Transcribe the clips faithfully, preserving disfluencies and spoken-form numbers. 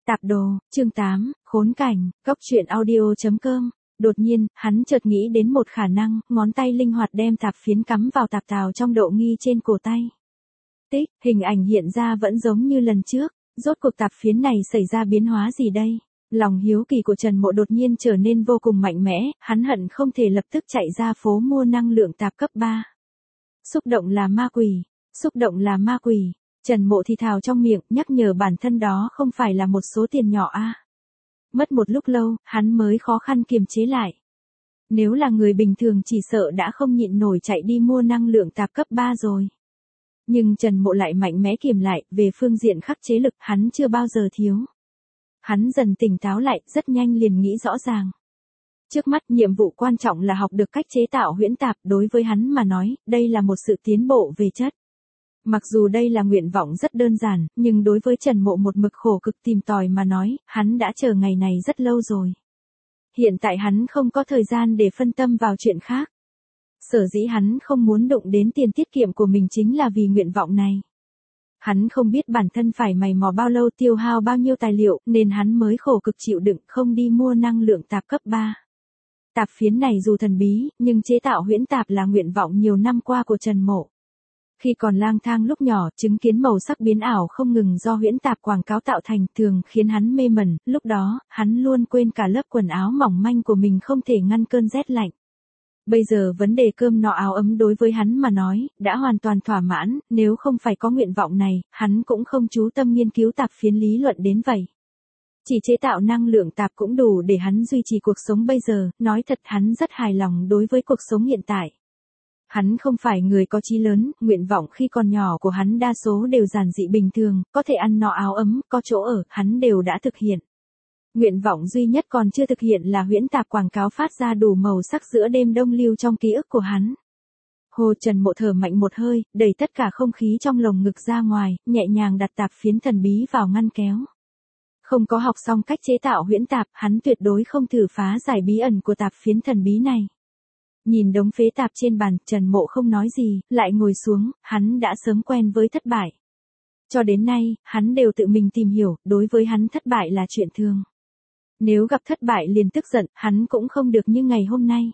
Tạp đồ, chương tám, khốn cảnh, góc truyện audio.com. Đột nhiên, hắn chợt nghĩ đến một khả năng, ngón tay linh hoạt đem tạp phiến cắm vào tạp tào trong độ nghi trên cổ tay. Tích, hình ảnh hiện ra vẫn giống như lần trước, rốt cuộc tạp phiến này xảy ra biến hóa gì đây? Lòng hiếu kỳ của Trần Mộ đột nhiên trở nên vô cùng mạnh mẽ, hắn hận không thể lập tức chạy ra phố mua năng lượng tạp cấp ba. Xúc động là ma quỷ, xúc động là ma quỷ. Trần Mộ thì thào trong miệng, nhắc nhở bản thân đó không phải là một số tiền nhỏ a. À. Mất một lúc lâu, hắn mới khó khăn kiềm chế lại. Nếu là người bình thường chỉ sợ đã không nhịn nổi chạy đi mua năng lượng tạp cấp ba rồi. Nhưng Trần Mộ lại mạnh mẽ kiềm lại, về phương diện khắc chế lực hắn chưa bao giờ thiếu. Hắn dần tỉnh táo lại, rất nhanh liền nghĩ rõ ràng. Trước mắt nhiệm vụ quan trọng là học được cách chế tạo huyễn tạp, đối với hắn mà nói, đây là một sự tiến bộ về chất. Mặc dù đây là nguyện vọng rất đơn giản, nhưng đối với Trần Mộ một mực khổ cực tìm tòi mà nói, hắn đã chờ ngày này rất lâu rồi. Hiện tại hắn không có thời gian để phân tâm vào chuyện khác. Sở dĩ hắn không muốn đụng đến tiền tiết kiệm của mình chính là vì nguyện vọng này. Hắn không biết bản thân phải mày mò bao lâu, tiêu hao bao nhiêu tài liệu, nên hắn mới khổ cực chịu đựng không đi mua năng lượng tạp cấp ba. Tạp phiến này dù thần bí, nhưng chế tạo huyễn tạp là nguyện vọng nhiều năm qua của Trần Mộ. Khi còn lang thang lúc nhỏ, chứng kiến màu sắc biến ảo không ngừng do huyễn tạp quảng cáo tạo thành thường khiến hắn mê mẩn, lúc đó, hắn luôn quên cả lớp quần áo mỏng manh của mình không thể ngăn cơn rét lạnh. Bây giờ vấn đề cơm no áo ấm đối với hắn mà nói, đã hoàn toàn thỏa mãn, nếu không phải có nguyện vọng này, hắn cũng không chú tâm nghiên cứu tạp phiến lý luận đến vậy. Chỉ chế tạo năng lượng tạp cũng đủ để hắn duy trì cuộc sống bây giờ, nói thật hắn rất hài lòng đối với cuộc sống hiện tại. Hắn không phải người có chí lớn, nguyện vọng khi còn nhỏ của hắn đa số đều giản dị bình thường, có thể ăn no áo ấm, có chỗ ở, hắn đều đã thực hiện. Nguyện vọng duy nhất còn chưa thực hiện là huyễn tạp quảng cáo phát ra đủ màu sắc giữa đêm đông lưu trong ký ức của hắn. Hồ Trần Mộ thở mạnh một hơi, đẩy tất cả không khí trong lồng ngực ra ngoài, nhẹ nhàng đặt tạp phiến thần bí vào ngăn kéo. Không có học xong cách chế tạo huyễn tạp, hắn tuyệt đối không thử phá giải bí ẩn của tạp phiến thần bí này. Nhìn đống phế tạp trên bàn, Trần Mộ không nói gì, lại ngồi xuống, hắn đã sớm quen với thất bại. Cho đến nay, hắn đều tự mình tìm hiểu, đối với hắn thất bại là chuyện thường. Nếu gặp thất bại liền tức giận, hắn cũng không được như ngày hôm nay.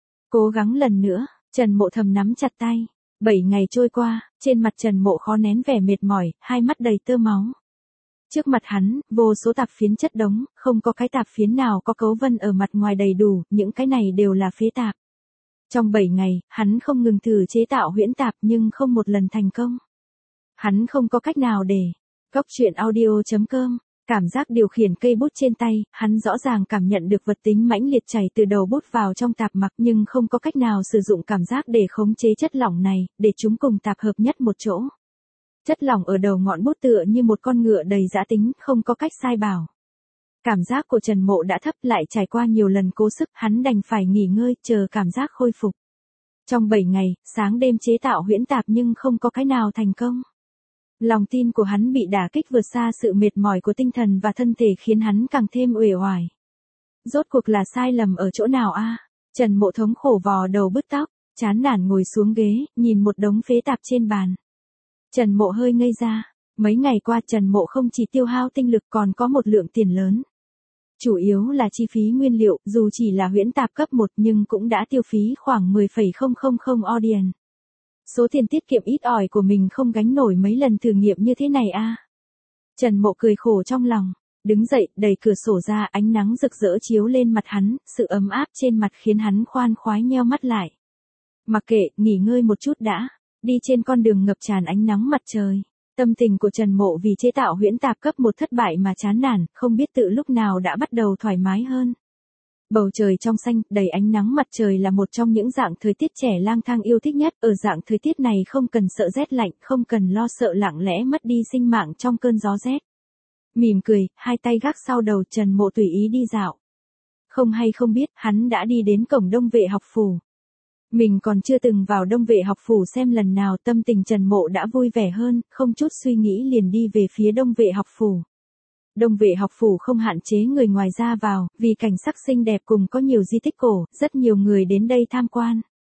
Cố gắng lần nữa, Trần Mộ thầm nắm chặt tay. Bảy ngày trôi qua, trên mặt Trần Mộ khó nén vẻ mệt mỏi, hai mắt đầy tơ máu. Trước mặt hắn, vô số tạp phiến chất đống, không có cái tạp phiến nào có cấu vân ở mặt ngoài đầy đủ, những cái này đều là phế tạp. Trong bảy ngày, hắn không ngừng thử chế tạo huyễn tạp nhưng không một lần thành công. Hắn không có cách nào để. Góc truyện audio.com. Cảm giác điều khiển cây bút trên tay, hắn rõ ràng cảm nhận được vật tính mãnh liệt chảy từ đầu bút vào trong tạp mặc nhưng không có cách nào sử dụng cảm giác để khống chế chất lỏng này, để chúng cùng tạp hợp nhất một chỗ. Chất lỏng ở đầu ngọn bút tựa như một con ngựa đầy dã tính, không có cách sai bảo. Cảm giác của Trần Mộ đã thấp, lại trải qua nhiều lần cố sức, hắn đành phải nghỉ ngơi, chờ cảm giác khôi phục. Trong bảy ngày, sáng đêm chế tạo huyễn tạp nhưng không có cái nào thành công. Lòng tin của hắn bị đả kích vượt xa sự mệt mỏi của tinh thần và thân thể khiến hắn càng thêm uể oải. Rốt cuộc là sai lầm ở chỗ nào a? À? Trần Mộ thống khổ vò đầu bứt tóc, chán nản ngồi xuống ghế, nhìn một đống phế tạp trên bàn. Trần Mộ hơi ngây ra, mấy ngày qua Trần Mộ không chỉ tiêu hao tinh lực còn có một lượng tiền lớn. Chủ yếu là chi phí nguyên liệu, dù chỉ là huyễn tạp cấp một nhưng cũng đã tiêu phí khoảng mười phẩy không không không Audion. Số tiền tiết kiệm ít ỏi của mình không gánh nổi mấy lần thử nghiệm như thế này a. À. Trần Mộ cười khổ trong lòng, đứng dậy, đẩy cửa sổ ra, ánh nắng rực rỡ chiếu lên mặt hắn, sự ấm áp trên mặt khiến hắn khoan khoái nheo mắt lại. Mặc kệ, nghỉ ngơi một chút đã, đi trên con đường ngập tràn ánh nắng mặt trời. Tâm tình của Trần Mộ vì chế tạo huyễn tạp cấp một thất bại mà chán nản, không biết tự lúc nào đã bắt đầu thoải mái hơn. Bầu trời trong xanh, đầy ánh nắng mặt trời là một trong những dạng thời tiết trẻ lang thang yêu thích nhất, ở dạng thời tiết này không cần sợ rét lạnh, không cần lo sợ lặng lẽ mất đi sinh mạng trong cơn gió rét. Mỉm cười, hai tay gác sau đầu, Trần Mộ tùy ý đi dạo. Không hay không biết, hắn đã đi đến cổng Đông Vệ học phủ. Mình còn chưa từng vào Đông Vệ học phủ xem lần nào, tâm tình Trần Mộ đã vui vẻ hơn, không chút suy nghĩ liền đi về phía Đông Vệ học phủ. Đông Vệ học phủ không hạn chế người ngoài ra vào, vì cảnh sắc xinh đẹp cùng có nhiều di tích cổ, rất nhiều người đến đây tham quan.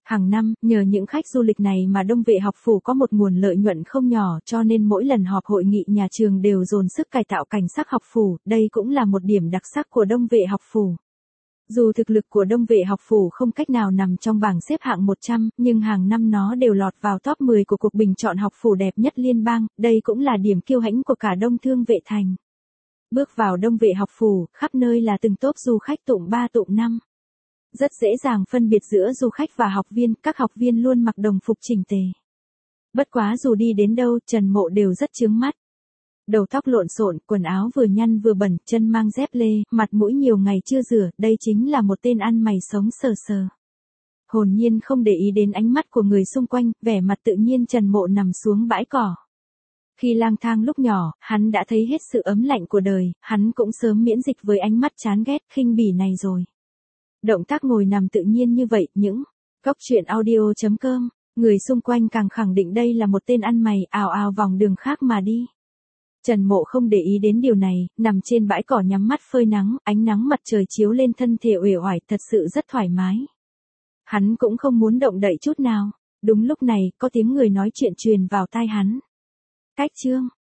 Hàng năm, nhờ những khách du lịch này mà Đông Vệ học phủ có một nguồn lợi nhuận không nhỏ, cho nên mỗi lần họp hội nghị nhà trường đều dồn sức cải tạo cảnh sắc học phủ, đây cũng là một điểm đặc sắc của Đông Vệ học phủ. Dù thực lực của Đông Vệ học phủ không cách nào nằm trong bảng xếp hạng một trăm, nhưng hàng năm nó đều lọt vào top mười của cuộc bình chọn học phủ đẹp nhất liên bang, đây cũng là điểm kiêu hãnh của cả Đông Thương Vệ thành. Bước vào Đông Vệ học phủ, khắp nơi là từng tốp du khách tụm ba tụm năm. Rất dễ dàng phân biệt giữa du khách và học viên, các học viên luôn mặc đồng phục chỉnh tề. Bất quá dù đi đến đâu, Trần Mộ đều rất chướng mắt. Đầu tóc lộn xộn, quần áo vừa nhăn vừa bẩn, chân mang dép lê, mặt mũi nhiều ngày chưa rửa, đây chính là một tên ăn mày sống sờ sờ. Hồn nhiên không để ý đến ánh mắt của người xung quanh, vẻ mặt tự nhiên Trần Mộ nằm xuống bãi cỏ. Khi lang thang lúc nhỏ, hắn đã thấy hết sự ấm lạnh của đời, hắn cũng sớm miễn dịch với ánh mắt chán ghét, khinh bỉ này rồi. Động tác ngồi nằm tự nhiên như vậy, những góc truyện audio chấm com, người xung quanh càng khẳng định đây là một tên ăn mày, ào ào vòng đường khác mà đi. Trần Mộ không để ý đến điều này, nằm trên bãi cỏ nhắm mắt phơi nắng, ánh nắng mặt trời chiếu lên thân thể uể oải, thật sự rất thoải mái. Hắn cũng không muốn động đậy chút nào. Đúng lúc này, có tiếng người nói chuyện truyền vào tai hắn. Cách chương